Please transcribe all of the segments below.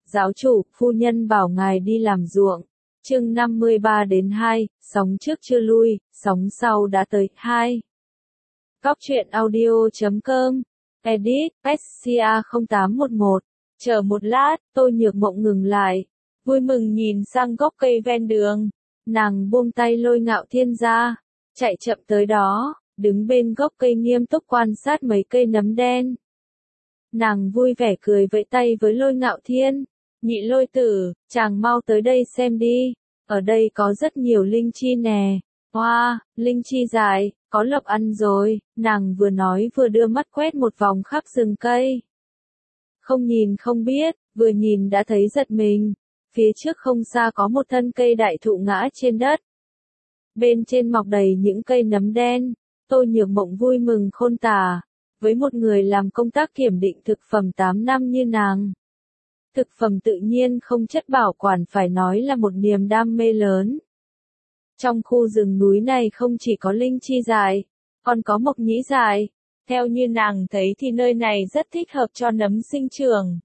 Giáo chủ, phu nhân bảo ngài đi làm ruộng. Chương 53-2, sóng trước chưa lui, sóng sau đã tới. 2. Cóc truyện audio.com. Edit, SCA 0811. Chờ một lát, Tôi Nhược Mộng ngừng lại, vui mừng nhìn sang gốc cây ven đường. Nàng buông tay Lôi Ngạo Thiên ra, chạy chậm tới đó, đứng bên gốc cây nghiêm túc quan sát mấy cây nấm đen. Nàng vui vẻ cười vẫy tay với Lôi Ngạo Thiên. Nhị Lôi tử, chàng mau tới đây xem đi, ở đây có rất nhiều linh chi nè. Hoa, linh chi dài, có lộc ăn rồi, nàng vừa nói vừa đưa mắt quét một vòng khắp rừng cây. Không nhìn không biết, vừa nhìn đã thấy giật mình. Phía trước không xa có một thân cây đại thụ ngã trên đất. Bên trên mọc đầy những cây nấm đen. Tôi Nhược Mộng vui mừng khôn tả. Với một người làm công tác kiểm định thực phẩm 8 năm như nàng, thực phẩm tự nhiên không chất bảo quản phải nói là một niềm đam mê lớn. Trong khu rừng núi này không chỉ có linh chi dài, còn có mộc nhĩ dài. Theo như nàng thấy thì nơi này rất thích hợp cho nấm sinh trưởng.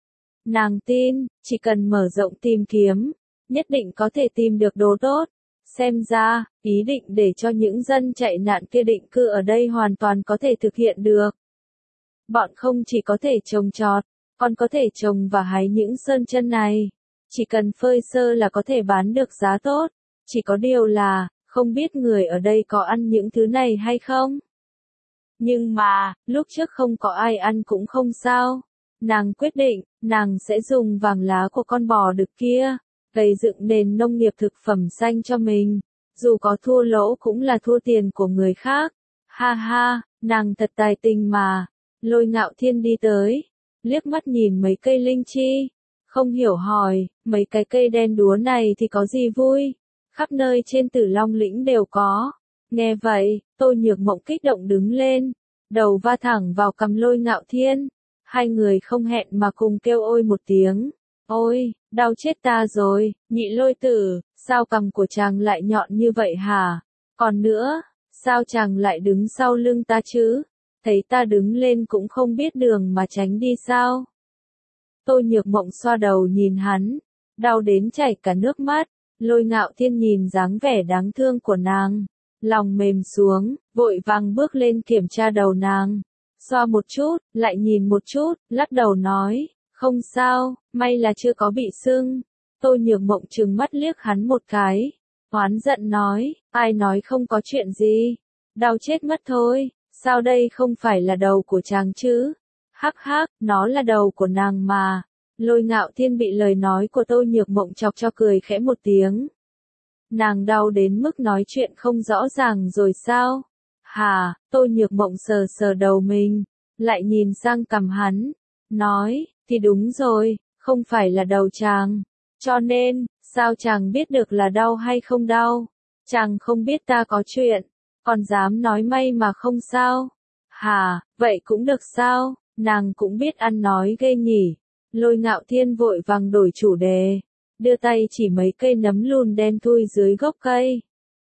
Nàng tin, chỉ cần mở rộng tìm kiếm, nhất định có thể tìm được đồ tốt. Xem ra, ý định để cho những dân chạy nạn kia định cư ở đây hoàn toàn có thể thực hiện được. Bọn không chỉ có thể trồng trọt, còn có thể trồng và hái những sơn chân này. Chỉ cần phơi sơ là có thể bán được giá tốt. Chỉ có điều là, không biết người ở đây có ăn những thứ này hay không. Nhưng mà, lúc trước không có ai ăn cũng không sao. Nàng quyết định, nàng sẽ dùng vàng lá của con bò đực kia, gây dựng nền nông nghiệp thực phẩm xanh cho mình. Dù có thua lỗ cũng là thua tiền của người khác. Ha ha, nàng thật tài tình mà. Lôi Ngạo Thiên đi tới, liếc mắt nhìn mấy cây linh chi. Không hiểu hỏi, mấy cái cây đen đúa này thì có gì vui? Khắp nơi trên Tử Long lĩnh đều có. Nghe vậy, Tôi Nhược Mộng kích động đứng lên, đầu va thẳng vào cằm Lôi Ngạo Thiên. Hai người không hẹn mà cùng kêu ôi một tiếng. Ôi, đau chết ta rồi, Nhị Lôi tử, sao cằm của chàng lại nhọn như vậy hả? Còn nữa, sao chàng lại đứng sau lưng ta chứ? Thấy ta đứng lên cũng không biết đường mà tránh đi sao? Tôi Nhược Mộng xoa đầu nhìn hắn, đau đến chảy cả nước mắt. Lôi Ngạo Thiên nhìn dáng vẻ đáng thương của nàng, lòng mềm xuống, vội vàng bước lên kiểm tra đầu nàng. Xoa một chút, lại nhìn một chút, lắc đầu nói, không sao, may là chưa có bị sưng. Tôi Nhược Mộng trừng mắt liếc hắn một cái, oán giận nói, ai nói không có chuyện gì, đau chết mất thôi, sao đây không phải là đầu của chàng chứ? Hắc hắc, nó là đầu của nàng mà. Lôi Ngạo Thiên bị lời nói của Tôi Nhược Mộng chọc cho cười khẽ một tiếng. Nàng đau đến mức nói chuyện không rõ ràng rồi sao? Hà, Tôi Nhược Mộng sờ sờ đầu mình, lại nhìn sang cằm hắn, nói, thì đúng rồi, không phải là đầu chàng. Cho nên, sao chàng biết được là đau hay không đau? Chàng không biết ta có chuyện, còn dám nói may mà không sao? Hà, vậy cũng được sao? Nàng cũng biết ăn nói ghê nhỉ. Lôi Ngạo Thiên vội vàng đổi chủ đề, đưa tay chỉ mấy cây nấm lùn đen thui dưới gốc cây.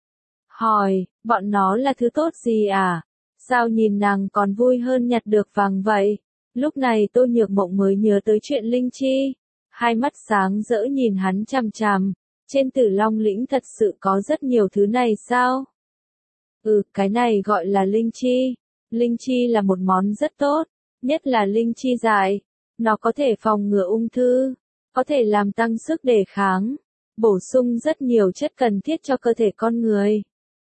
Hỏi, bọn nó là thứ tốt gì à? Sao nhìn nàng còn vui hơn nhặt được vàng vậy? Lúc này Tôi Nhược Mộng mới nhớ tới chuyện linh chi. Hai mắt sáng rỡ nhìn hắn chằm chằm. Trên Tử Long lĩnh thật sự có rất nhiều thứ này sao? Cái này gọi là linh chi. Linh chi là một món rất tốt, nhất là linh chi dại. Nó có thể phòng ngừa ung thư, có thể làm tăng sức đề kháng, bổ sung rất nhiều chất cần thiết cho cơ thể con người.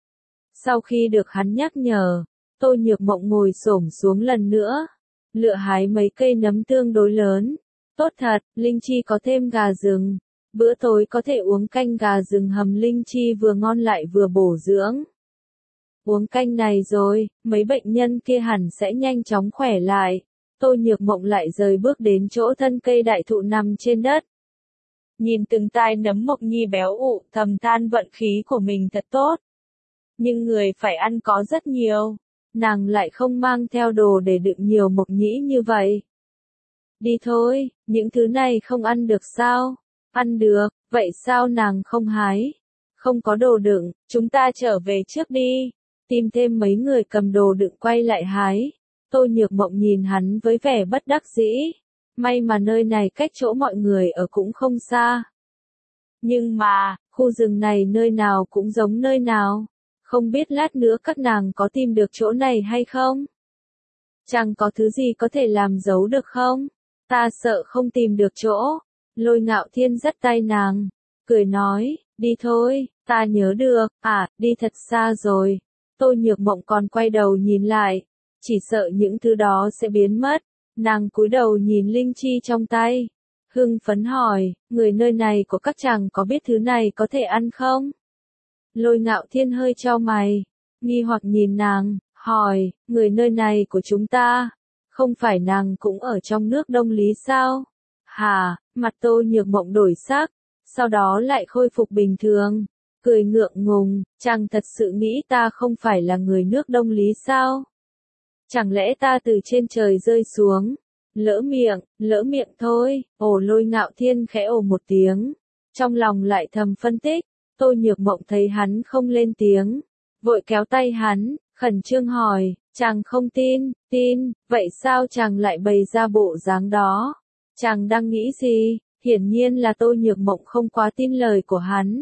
Sau khi được hắn nhắc nhở, Tôi Nhược Mộng ngồi xổm xuống lần nữa, lựa hái mấy cây nấm tương đối lớn. Tốt thật, linh chi có thêm gà rừng. Bữa tối có thể uống canh gà rừng hầm linh chi vừa ngon lại vừa bổ dưỡng. Uống canh này rồi, mấy bệnh nhân kia hẳn sẽ nhanh chóng khỏe lại. Tôi Nhược Mộng lại rời bước đến chỗ thân cây đại thụ nằm trên đất. Nhìn từng tai nấm mộc nhi béo ụ, thầm than vận khí của mình thật tốt. Nhưng người phải ăn có rất nhiều. Nàng lại không mang theo đồ để đựng nhiều mộc nhĩ như vậy. Đi thôi, những thứ này không ăn được sao? Ăn được, vậy sao nàng không hái? Không có đồ đựng, chúng ta trở về trước đi. Tìm thêm mấy người cầm đồ đựng quay lại hái. Tôi Nhược Mộng nhìn hắn với vẻ bất đắc dĩ. may mà nơi này cách chỗ mọi người ở cũng không xa. Nhưng mà, khu rừng này nơi nào cũng giống nơi nào, không biết lát nữa các nàng có tìm được chỗ này hay không? Chẳng có thứ gì có thể làm giấu được không? Ta sợ không tìm được chỗ. Lôi Ngạo Thiên dắt tay nàng, cười nói, đi thôi, ta nhớ được, đi thật xa rồi. Tô Nhược Mộng còn quay đầu nhìn lại, chỉ sợ những thứ đó sẽ biến mất. Nàng cúi đầu nhìn linh chi trong tay, hưng phấn hỏi, người nơi này của các chàng có biết thứ này có thể ăn không? Lôi Ngạo Thiên hơi chau mày, nghi hoặc nhìn nàng, hỏi, người nơi này của chúng ta, không phải nàng cũng ở trong nước Đông Lý sao? Hả, mặt Tô Nhược Mộng đổi sắc, sau đó lại khôi phục bình thường, cười ngượng ngùng, chàng thật sự nghĩ ta không phải là người nước Đông Lý sao? Chẳng lẽ ta từ trên trời rơi xuống? Lỡ miệng thôi. Lôi Ngạo Thiên khẽ ồ một tiếng, trong lòng lại thầm phân tích. Tô Nhược Mộng thấy hắn không lên tiếng, vội kéo tay hắn, khẩn trương hỏi, chàng không tin, vậy sao chàng lại bày ra bộ dáng đó? Chàng đang nghĩ gì? Hiển nhiên là Tô Nhược Mộng không quá tin lời của hắn.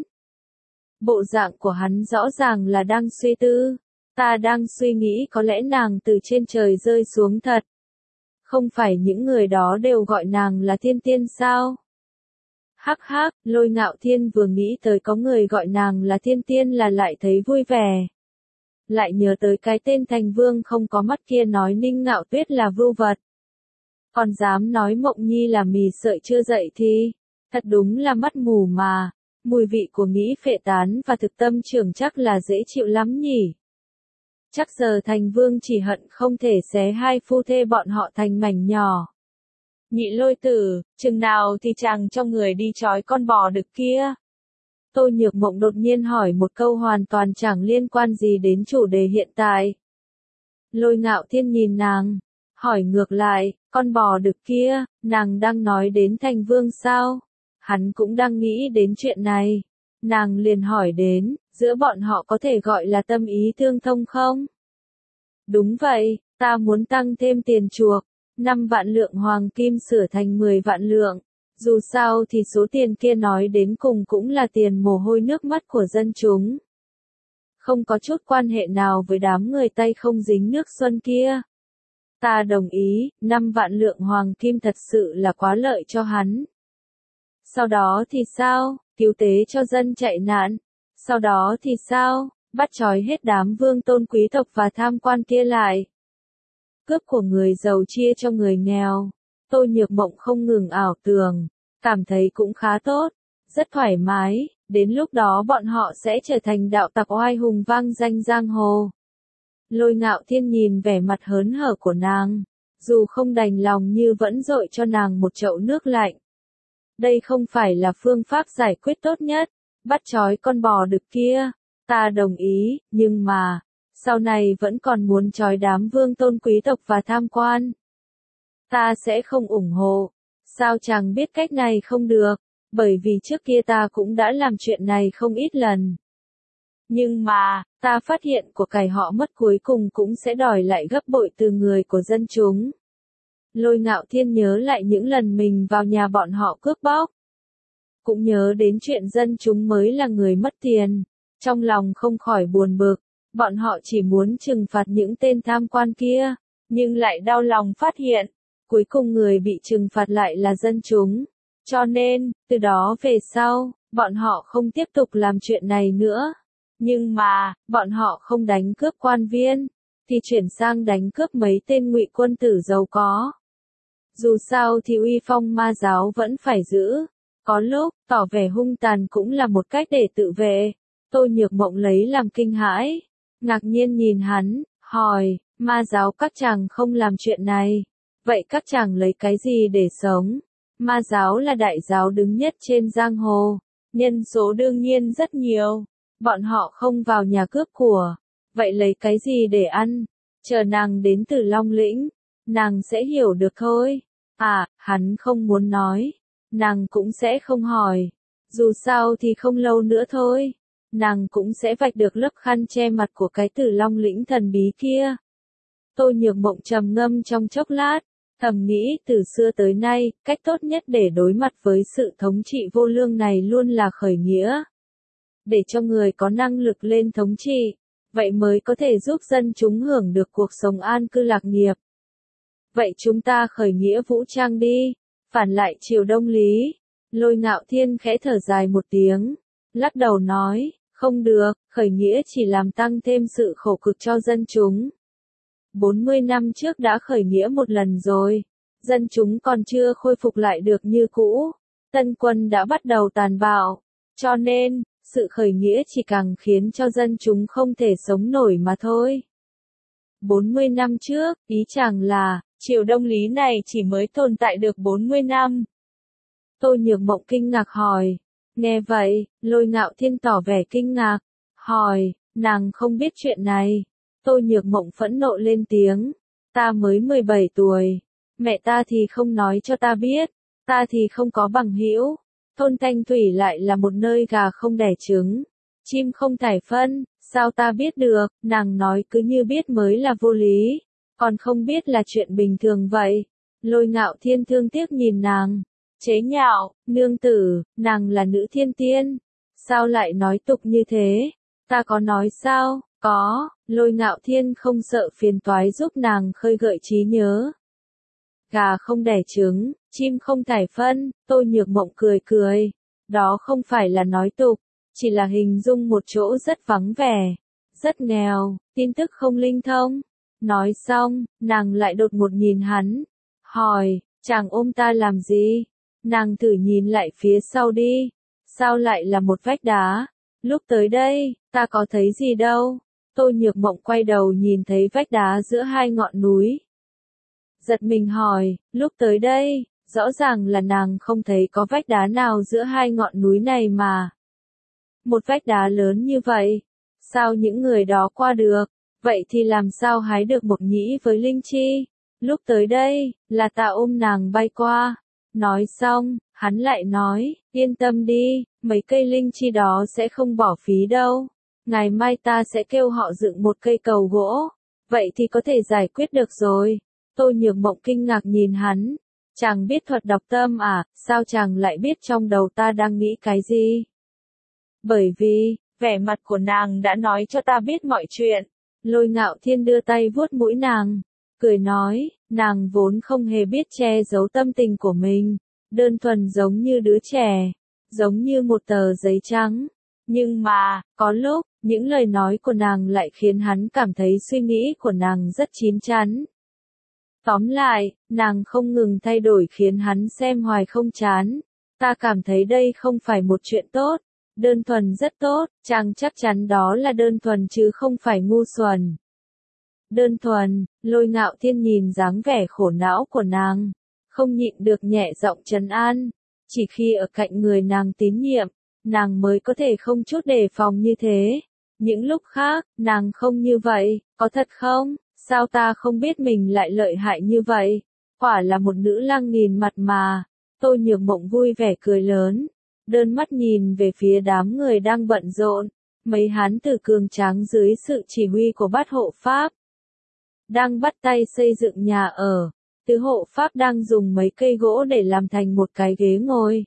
Bộ dạng của hắn rõ ràng là đang suy tư. Ta đang suy nghĩ có lẽ nàng từ trên trời rơi xuống thật. Không phải những người đó đều gọi nàng là thiên tiên sao? Hắc hắc, Lôi Ngạo Thiên vừa nghĩ tới có người gọi nàng là thiên tiên là lại thấy vui vẻ. Lại nhớ tới cái tên Thành Vương không có mắt kia nói Ninh Ngạo Tuyết là vưu vật. Còn dám nói Mộng Nhi là mì sợi chưa dậy thì, thật đúng là mắt mù mà. Mùi vị của nghĩ phệ tán và thực tâm trưởng chắc là dễ chịu lắm nhỉ. Chắc giờ Thành Vương chỉ hận không thể xé hai phu thê bọn họ thành mảnh nhỏ. Nhị Lôi Tử, chừng nào thì chàng cho người đi trói con bò đực kia? Tô Nhược Mộng đột nhiên hỏi một câu hoàn toàn chẳng liên quan gì đến chủ đề hiện tại. Lôi Ngạo Thiên nhìn nàng, hỏi ngược lại, con bò đực kia, nàng đang nói đến Thành Vương sao? Hắn cũng đang nghĩ đến chuyện này. Nàng liền hỏi đến, giữa bọn họ có thể gọi là tâm ý tương thông không? Đúng vậy, ta muốn tăng thêm tiền chuộc, 5 vạn lượng hoàng kim sửa thành 10 vạn lượng. Dù sao thì số tiền kia nói đến cùng cũng là tiền mồ hôi nước mắt của dân chúng. Không có chút quan hệ nào với đám người tay không dính nước xuân kia. Ta đồng ý, 5 vạn lượng hoàng kim thật sự là quá lợi cho hắn. Sau đó thì sao? Cứu tế cho dân chạy nạn. Sau đó thì sao? Bắt trói hết đám vương tôn quý tộc và tham quan kia lại. Cướp của người giàu chia cho người nghèo. Tô Nhược Mộng không ngừng ảo tưởng, cảm thấy cũng khá tốt, rất thoải mái, đến lúc đó bọn họ sẽ trở thành đạo tặc oai hùng vang danh giang hồ. Lôi Ngạo Thiên nhìn vẻ mặt hớn hở của nàng, dù không đành lòng như vẫn dội cho nàng một chậu nước lạnh. Đây không phải là phương pháp giải quyết tốt nhất, bắt trói con bò đực kia, ta đồng ý, nhưng mà, sau này vẫn còn muốn trói đám vương tôn quý tộc và tham quan. Ta sẽ không ủng hộ. Sao chàng biết cách này không được? Bởi vì trước kia ta cũng đã làm chuyện này không ít lần. Nhưng mà, ta phát hiện của cải họ mất cuối cùng cũng sẽ đòi lại gấp bội từ người của dân chúng. Lôi Ngạo Thiên nhớ lại những lần mình vào nhà bọn họ cướp bóc. Cũng nhớ đến chuyện dân chúng mới là người mất tiền. Trong lòng không khỏi buồn bực, bọn họ chỉ muốn trừng phạt những tên tham quan kia, nhưng lại đau lòng phát hiện, cuối cùng người bị trừng phạt lại là dân chúng. Cho nên, từ đó về sau, bọn họ không tiếp tục làm chuyện này nữa. Nhưng mà, bọn họ không đánh cướp quan viên, thì chuyển sang đánh cướp mấy tên ngụy quân tử giàu có. Dù sao thì uy phong ma giáo vẫn phải giữ. Có lúc, tỏ vẻ hung tàn cũng là một cách để tự vệ. Tô Nhược Mộng lấy làm kinh hãi, ngạc nhiên nhìn hắn, hỏi, ma giáo các chàng không làm chuyện này, vậy các chàng lấy cái gì để sống? Ma giáo là đại giáo đứng nhất trên giang hồ, nhân số đương nhiên rất nhiều, bọn họ không vào nhà cướp của, vậy lấy cái gì để ăn? Chờ nàng đến từ Long Lĩnh, nàng sẽ hiểu được thôi. Hắn không muốn nói, nàng cũng sẽ không hỏi, dù sao thì không lâu nữa thôi. Nàng cũng sẽ vạch được lớp khăn che mặt của cái Tử Long Lĩnh thần bí kia. Tô Nhược Mộng trầm ngâm trong chốc lát, Thầm nghĩ từ xưa tới nay, cách tốt nhất để đối mặt với sự thống trị vô lương này luôn là khởi nghĩa. Để cho người có năng lực lên thống trị, vậy mới có thể giúp dân chúng hưởng được cuộc sống an cư lạc nghiệp. Vậy chúng ta khởi nghĩa vũ trang đi, phản lại triều Đông Lý. Lôi Ngạo Thiên khẽ thở dài một tiếng, lắc đầu nói, không được, khởi nghĩa chỉ làm tăng thêm sự khổ cực cho dân chúng. 40 năm trước đã khởi nghĩa một lần rồi, dân chúng còn chưa khôi phục lại được như cũ, tân quân đã bắt đầu tàn bạo, cho nên, sự khởi nghĩa chỉ càng khiến cho dân chúng không thể sống nổi mà thôi. 40 năm trước, ý chàng là, triều Đông Lý này chỉ mới tồn tại được 40 năm. Tô Nhược Mộng kinh ngạc hỏi. Nghe vậy, Lôi Ngạo Thiên tỏ vẻ kinh ngạc, hỏi, nàng không biết chuyện này. Tô Nhược Mộng phẫn nộ lên tiếng, ta mới 17 tuổi, mẹ ta thì không nói cho ta biết, ta thì không có bằng hữu, thôn Thanh Thủy lại là một nơi gà không đẻ trứng, chim không thải phân, sao ta biết được, nàng nói cứ như biết mới là vô lý, còn không biết là chuyện bình thường vậy. Lôi Ngạo Thiên thương tiếc nhìn nàng, chế nhạo, nương tử, nàng là nữ thiên tiên, sao lại nói tục như thế, ta có nói sao, có, Lôi Ngạo Thiên không sợ phiền toái giúp nàng khơi gợi trí nhớ. Gà không đẻ trứng, chim không thải phân, Tô Nhược Mộng cười cười, đó không phải là nói tục, chỉ là hình dung một chỗ rất vắng vẻ, rất nghèo, tin tức không linh thông. Nói xong, nàng lại đột ngột nhìn hắn, hỏi, chàng ôm ta làm gì? Nàng thử nhìn lại phía sau đi, sao lại là một vách đá? Lúc tới đây, ta có thấy gì đâu. Tô Nhược Mộng quay đầu nhìn thấy vách đá giữa hai ngọn núi. Giật mình hỏi, lúc tới đây, rõ ràng là nàng không thấy có vách đá nào giữa hai ngọn núi này mà. Một vách đá lớn như vậy, sao những người đó qua được? Vậy thì làm sao hái được Mộc Nhĩ với Linh Chi? Lúc tới đây, là ta ôm nàng bay qua. Nói xong, hắn lại nói, yên tâm đi, mấy cây linh chi đó sẽ không bỏ phí đâu. Ngày mai ta sẽ kêu họ dựng một cây cầu gỗ. Vậy thì có thể giải quyết được rồi. Tô Nhược Mộng kinh ngạc nhìn hắn. Chàng biết thuật đọc tâm à, sao chàng lại biết trong đầu ta đang nghĩ cái gì? Bởi vì, vẻ mặt của nàng đã nói cho ta biết mọi chuyện. Lôi Ngạo Thiên đưa tay vuốt mũi nàng, cười nói, nàng vốn không hề biết che giấu tâm tình của mình, đơn thuần giống như đứa trẻ, giống như một tờ giấy trắng. Nhưng mà, có lúc, những lời nói của nàng lại khiến hắn cảm thấy suy nghĩ của nàng rất chín chắn. Tóm lại, nàng không ngừng thay đổi khiến hắn xem hoài không chán. Ta cảm thấy đây không phải một chuyện tốt. Đơn thuần rất tốt, chàng chắc chắn đó là đơn thuần chứ không phải ngu xuẩn. Đơn thuần, Lôi Ngạo Thiên nhìn dáng vẻ khổ não của nàng, không nhịn được nhẹ giọng trấn an, chỉ khi ở cạnh người nàng tín nhiệm, nàng mới có thể không chút đề phòng như thế. Những lúc khác, nàng không như vậy, có thật không? Sao ta không biết mình lại lợi hại như vậy? Quả là một nữ lang nghìn mặt mà. Tô Nhược Mộng vui vẻ cười lớn. Đơn mắt nhìn về phía đám người đang bận rộn, mấy hán tử cường tráng dưới sự chỉ huy của bát hộ pháp. Đang bắt tay xây dựng nhà ở, tứ hộ pháp đang dùng mấy cây gỗ để làm thành một cái ghế ngồi.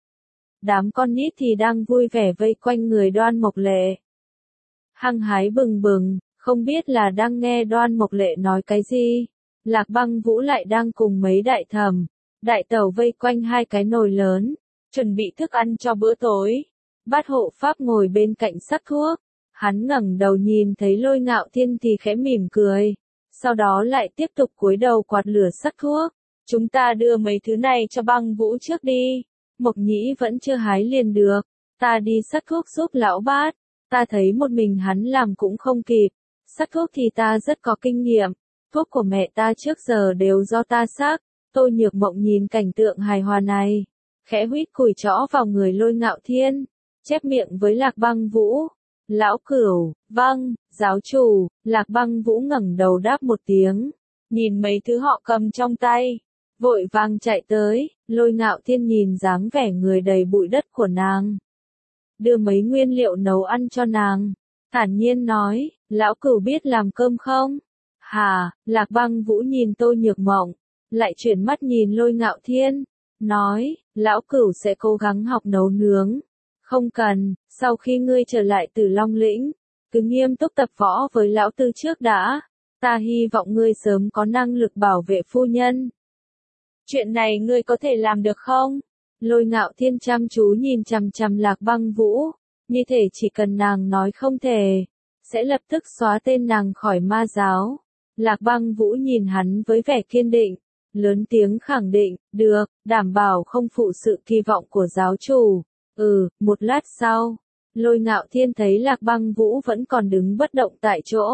Đám con nít thì đang vui vẻ vây quanh người Đoan Mộc Lệ. Hăng hái bừng bừng, không biết là đang nghe Đoan Mộc Lệ nói cái gì. Lạc Băng Vũ lại đang cùng mấy đại thẩm, đại tẩu vây quanh hai cái nồi lớn, chuẩn bị thức ăn cho bữa tối. Bát hộ pháp ngồi bên cạnh sắc thuốc, hắn ngẩng đầu nhìn thấy Lôi Ngạo Thiên thì khẽ mỉm cười, sau đó lại tiếp tục cúi đầu quạt lửa sắc thuốc. Chúng ta đưa mấy thứ này cho Băng Vũ trước đi, Mộc Nhĩ vẫn chưa hái liền được, ta đi sắc thuốc giúp lão Bát. Ta thấy một mình hắn làm cũng không kịp, sắc thuốc thì ta rất có kinh nghiệm, thuốc của mẹ ta trước giờ đều do ta sắc. Tô Nhược Mộng nhìn cảnh tượng hài hòa này, khẽ huýt cùi trõ vào người Lôi Ngạo Thiên, chép miệng với Lạc Băng Vũ. Lão Cửu, vâng, giáo chủ. Lạc Băng Vũ ngẩng đầu đáp một tiếng, nhìn mấy thứ họ cầm trong tay, vội vàng chạy tới. Lôi Ngạo Thiên nhìn dáng vẻ người đầy bụi đất của nàng, đưa mấy nguyên liệu nấu ăn cho nàng, thản nhiên nói, lão Cửu biết làm cơm không? Hà, Lạc Băng Vũ nhìn Tô Nhược Mộng, lại chuyển mắt nhìn Lôi Ngạo Thiên, nói, lão cửu sẽ cố gắng học nấu nướng. Không cần, sau khi ngươi trở lại Tử Long Lĩnh, cứ nghiêm túc tập võ với lão tư trước đã. Ta hy vọng ngươi sớm có năng lực bảo vệ phu nhân. Chuyện này ngươi có thể làm được không? Lôi Ngạo Thiên chăm chú nhìn chằm chằm Lạc Băng Vũ, như thể chỉ cần nàng nói không thể, sẽ lập tức xóa tên nàng khỏi ma giáo. Lạc Băng Vũ nhìn hắn với vẻ kiên định, lớn tiếng khẳng định, được, đảm bảo không phụ sự kỳ vọng của giáo chủ. Một lát sau, Lôi Ngạo Thiên thấy Lạc Băng Vũ vẫn còn đứng bất động tại chỗ.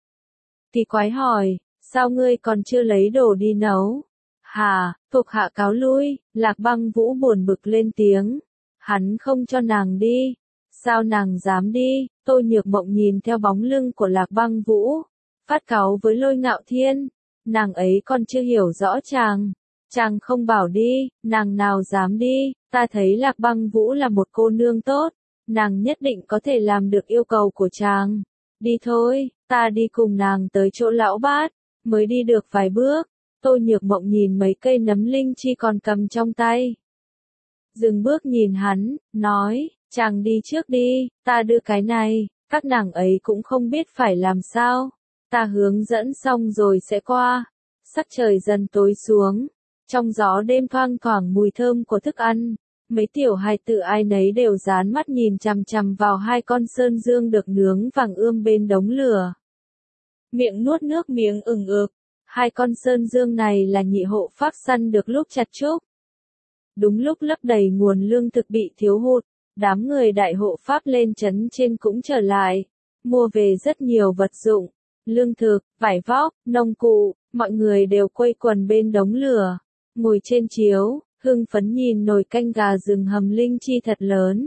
Kỳ quái hỏi, sao ngươi còn chưa lấy đồ đi nấu? Hà, thuộc hạ cáo lui, Lạc Băng Vũ buồn bực lên tiếng. Hắn không cho nàng đi. Sao nàng dám đi? Tôi Nhược Mộng nhìn theo bóng lưng của Lạc Băng Vũ, phát cáu với Lôi Ngạo Thiên. Nàng ấy còn chưa hiểu rõ chàng. Chàng không bảo đi, nàng nào dám đi, ta thấy Lạc Băng Vũ là một cô nương tốt, nàng nhất định có thể làm được yêu cầu của chàng. Đi thôi, ta đi cùng nàng tới chỗ lão bát, mới đi được vài bước. Tôi Nhược Mộng nhìn mấy cây nấm linh chi còn cầm trong tay. Dừng bước nhìn hắn, nói, chàng đi trước đi, ta đưa cái này, các nàng ấy cũng không biết phải làm sao. Ta hướng dẫn xong rồi sẽ qua. Sắc trời dần tối xuống, trong gió đêm thoang thoảng mùi thơm của thức ăn. Mấy tiểu hài tử ai nấy đều dán mắt nhìn chằm chằm vào hai con sơn dương được nướng vàng ươm bên đống lửa. Miệng nuốt nước miếng ừng ực. Hai con sơn dương này là nhị hộ pháp săn được lúc chặt trúc. Đúng lúc lấp đầy nguồn lương thực bị thiếu hụt, đám người đại hộ pháp lên trấn trên cũng trở lại, mua về rất nhiều vật dụng, lương thực, vải vóc, nông cụ, mọi người đều quây quần bên đống lửa, ngồi trên chiếu, hưng phấn nhìn nồi canh gà rừng hầm linh chi thật lớn.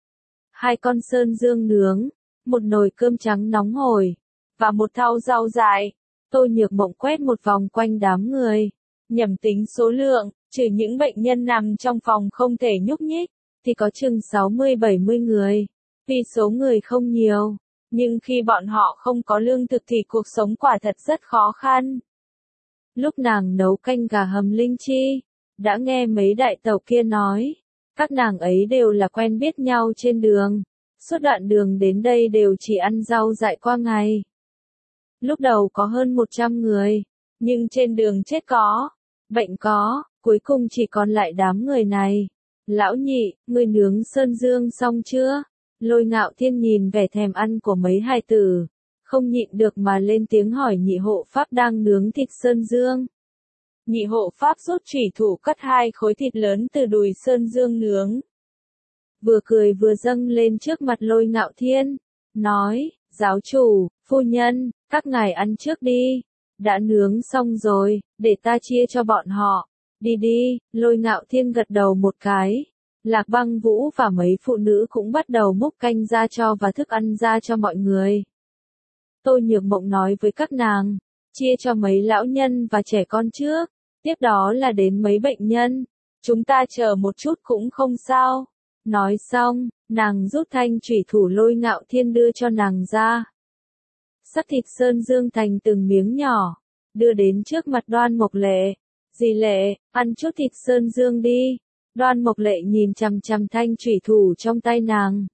Hai con sơn dương nướng, một nồi cơm trắng nóng hổi, và một thau rau dại. Tôi Nhược Mộng quét một vòng quanh đám người, nhẩm tính số lượng, trừ những bệnh nhân nằm trong phòng không thể nhúc nhích, thì có chừng 60-70 người. Vì số người không nhiều, nhưng khi bọn họ không có lương thực thì cuộc sống quả thật rất khó khăn. Lúc nàng nấu canh gà hầm linh chi, đã nghe mấy đại tàu kia nói, các nàng ấy đều là quen biết nhau trên đường, suốt đoạn đường đến đây đều chỉ ăn rau dại qua ngày. Lúc đầu có hơn 100 người, nhưng trên đường chết có, bệnh có, cuối cùng chỉ còn lại đám người này. Lão nhị, ngươi nướng sơn dương xong chưa? Lôi Ngạo Thiên nhìn vẻ thèm ăn của mấy hài tử, không nhịn được mà lên tiếng hỏi nhị hộ pháp đang nướng thịt sơn dương. Nhị hộ pháp rút chủy thủ cắt 2 khối thịt lớn từ đùi sơn dương nướng. Vừa cười vừa dâng lên trước mặt Lôi Ngạo Thiên, nói, giáo chủ, phu nhân, các ngài ăn trước đi, đã nướng xong rồi, để ta chia cho bọn họ. Đi đi, Lôi Ngạo Thiên gật đầu một cái. Lạc Băng Vũ và mấy phụ nữ cũng bắt đầu múc canh ra cho và thức ăn ra cho mọi người. Tôi Nhược Mộng nói với các nàng, chia cho mấy lão nhân và trẻ con trước, tiếp đó là đến mấy bệnh nhân, chúng ta chờ một chút cũng không sao. Nói xong, nàng rút thanh chủy thủ Lôi Ngạo Thiên đưa cho nàng ra. Sắc thịt sơn dương thành từng miếng nhỏ, đưa đến trước mặt Đoan Mộc Lệ. Dì Lệ, ăn chút thịt sơn dương đi. Đoan Mộc Lệ nhìn chằm chằm thanh chủy thủ trong tay nàng.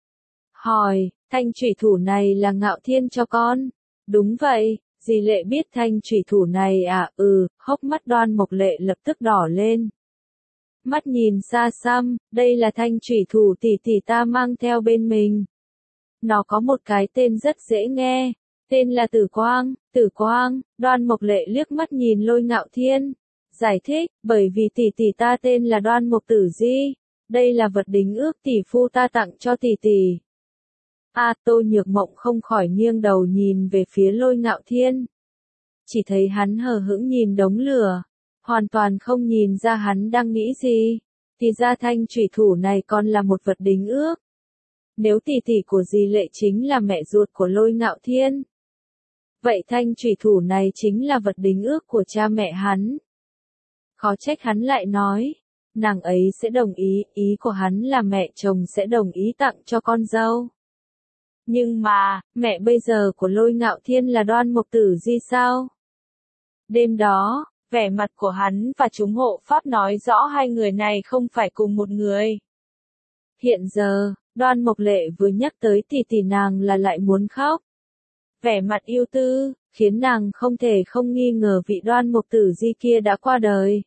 Hỏi, thanh chủy thủ này là Ngạo Thiên cho con? Đúng vậy, dì Lệ biết thanh chủy thủ này à? Hốc mắt Đoan Mộc Lệ lập tức đỏ lên. Mắt nhìn xa xăm, đây là thanh chủy thủ tỷ tỷ ta mang theo bên mình. Nó có một cái tên rất dễ nghe, tên là Tử Quang. Tử Quang. Đoan Mộc Lệ liếc mắt nhìn Lôi Ngạo Thiên, giải thích, bởi vì tỷ tỷ ta tên là Đoan Mộc Tử Di, đây là vật đính ước tỷ phu ta tặng cho tỷ tỷ. Tôi Nhược Mộng không khỏi nghiêng đầu nhìn về phía Lôi Ngạo Thiên. Chỉ thấy hắn hờ hững nhìn đống lửa, hoàn toàn không nhìn ra hắn đang nghĩ gì. Thì ra thanh chủy thủ này còn là một vật đính ước. Nếu tỷ tỷ của dì Lệ chính là mẹ ruột của Lôi Ngạo Thiên, vậy thanh chủy thủ này chính là vật đính ước của cha mẹ hắn. Khó trách hắn lại nói, nàng ấy sẽ đồng ý, ý của hắn là mẹ chồng sẽ đồng ý tặng cho con dâu. Nhưng mà, mẹ bây giờ của Lôi Ngạo Thiên là Đoan Mộc Tử Di sao? Đêm đó, Vẻ mặt của hắn và chúng hộ pháp nói rõ hai người này không phải cùng một người. Hiện giờ, Đoan Mộc Lệ vừa nhắc tới tỷ nàng là lại muốn khóc. Vẻ mặt yêu tư, khiến nàng không thể không nghi ngờ vị Đoan Mộc Tử Di kia đã qua đời.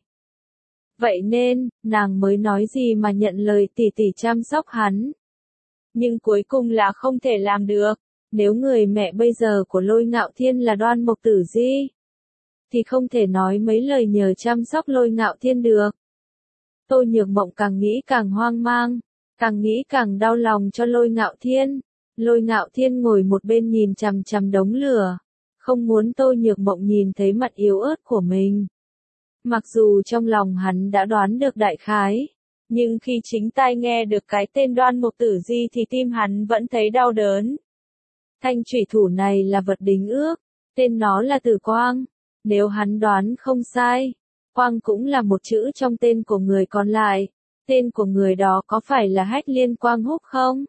Vậy nên, nàng mới nói gì mà nhận lời tỷ chăm sóc hắn. Nhưng cuối cùng là không thể làm được. Nếu người mẹ bây giờ của Lôi Ngạo Thiên là Đoan Mộc Tử Di, thì không thể nói mấy lời nhờ chăm sóc Lôi Ngạo Thiên được. Tô Nhược Mộng càng nghĩ càng hoang mang, càng nghĩ càng đau lòng cho Lôi Ngạo Thiên. Lôi Ngạo Thiên ngồi một bên nhìn chằm chằm đống lửa, không muốn Tô Nhược Mộng nhìn thấy mặt yếu ớt của mình. Mặc dù trong lòng hắn đã đoán được đại khái, nhưng khi chính tai nghe được cái tên Đoan Mộc Tử Di thì tim hắn vẫn thấy đau đớn. Thanh chủy thủ này là vật đính ước, tên nó là Tử Quang. Nếu hắn đoán không sai, Quang cũng là một chữ trong tên của người còn lại. Tên của người đó có phải là Hách Liên Quang Húc không?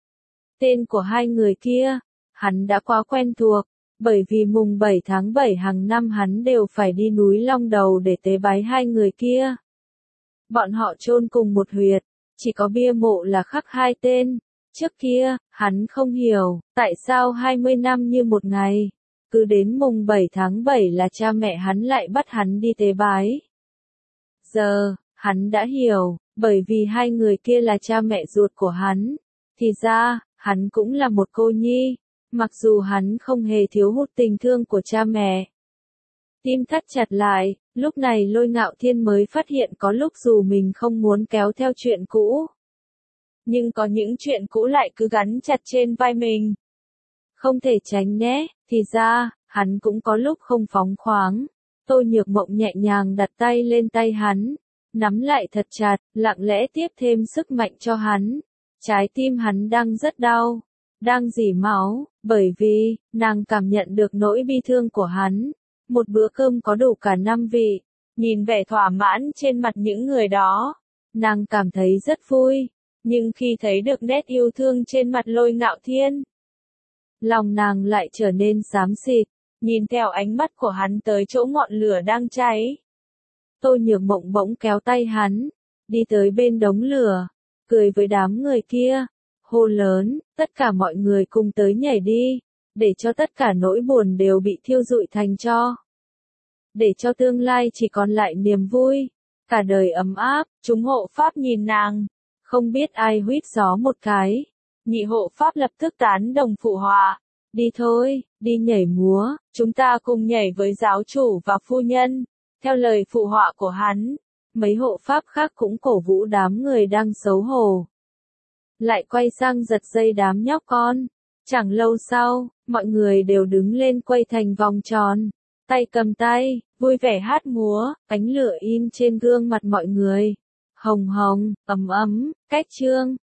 Tên của hai người kia, hắn đã quá quen thuộc, bởi vì mùng 7 tháng 7 hàng năm hắn đều phải đi núi Long Đầu để tế bái hai người kia. Bọn họ chôn cùng một huyệt, chỉ có bia mộ là khắc hai tên. Trước kia, hắn không hiểu, tại sao 20 năm như một ngày, cứ đến mùng 7 tháng 7 là cha mẹ hắn lại bắt hắn đi tế bái. Giờ, hắn đã hiểu, bởi vì hai người kia là cha mẹ ruột của hắn. Thì ra, hắn cũng là một cô nhi, mặc dù hắn không hề thiếu hụt tình thương của cha mẹ. Tim thắt chặt lại, lúc này Lôi Ngạo Thiên mới phát hiện có lúc dù mình không muốn kéo theo chuyện cũ, nhưng có những chuyện cũ lại cứ gắn chặt trên vai mình. Không thể tránh né, thì ra, hắn cũng có lúc không phóng khoáng. Tô Nhược Mộng nhẹ nhàng đặt tay lên tay hắn, nắm lại thật chặt, lặng lẽ tiếp thêm sức mạnh cho hắn. Trái tim hắn đang rất đau, đang rỉ máu, bởi vì, nàng cảm nhận được nỗi bi thương của hắn. Một bữa cơm có đủ cả 5 vị, nhìn vẻ thỏa mãn trên mặt những người đó, nàng cảm thấy rất vui. Nhưng khi thấy được nét yêu thương trên mặt Lôi Ngạo Thiên, lòng nàng lại trở nên xám xịt, nhìn theo ánh mắt của hắn tới chỗ ngọn lửa đang cháy. Tô Nhược Mộng bỗng kéo tay hắn, đi tới bên đống lửa, cười với đám người kia, hô lớn, tất cả mọi người cùng tới nhảy đi, để cho tất cả nỗi buồn đều bị thiêu rụi thành tro. Để cho tương lai chỉ còn lại niềm vui, cả đời ấm áp. Chúng hộ pháp nhìn nàng, không biết ai huýt gió một cái. Nhị hộ pháp lập tức tán đồng phụ họa. Đi thôi, đi nhảy múa, chúng ta cùng nhảy với giáo chủ và phu nhân. Theo lời phụ họa của hắn, mấy hộ pháp khác cũng cổ vũ đám người đang xấu hổ. Lại quay sang giật dây đám nhóc con. Chẳng lâu sau, mọi người đều đứng lên quay thành vòng tròn, tay cầm tay, vui vẻ hát múa, ánh lửa in trên gương mặt mọi người. Hồng hồng, ấm ấm, cách trương,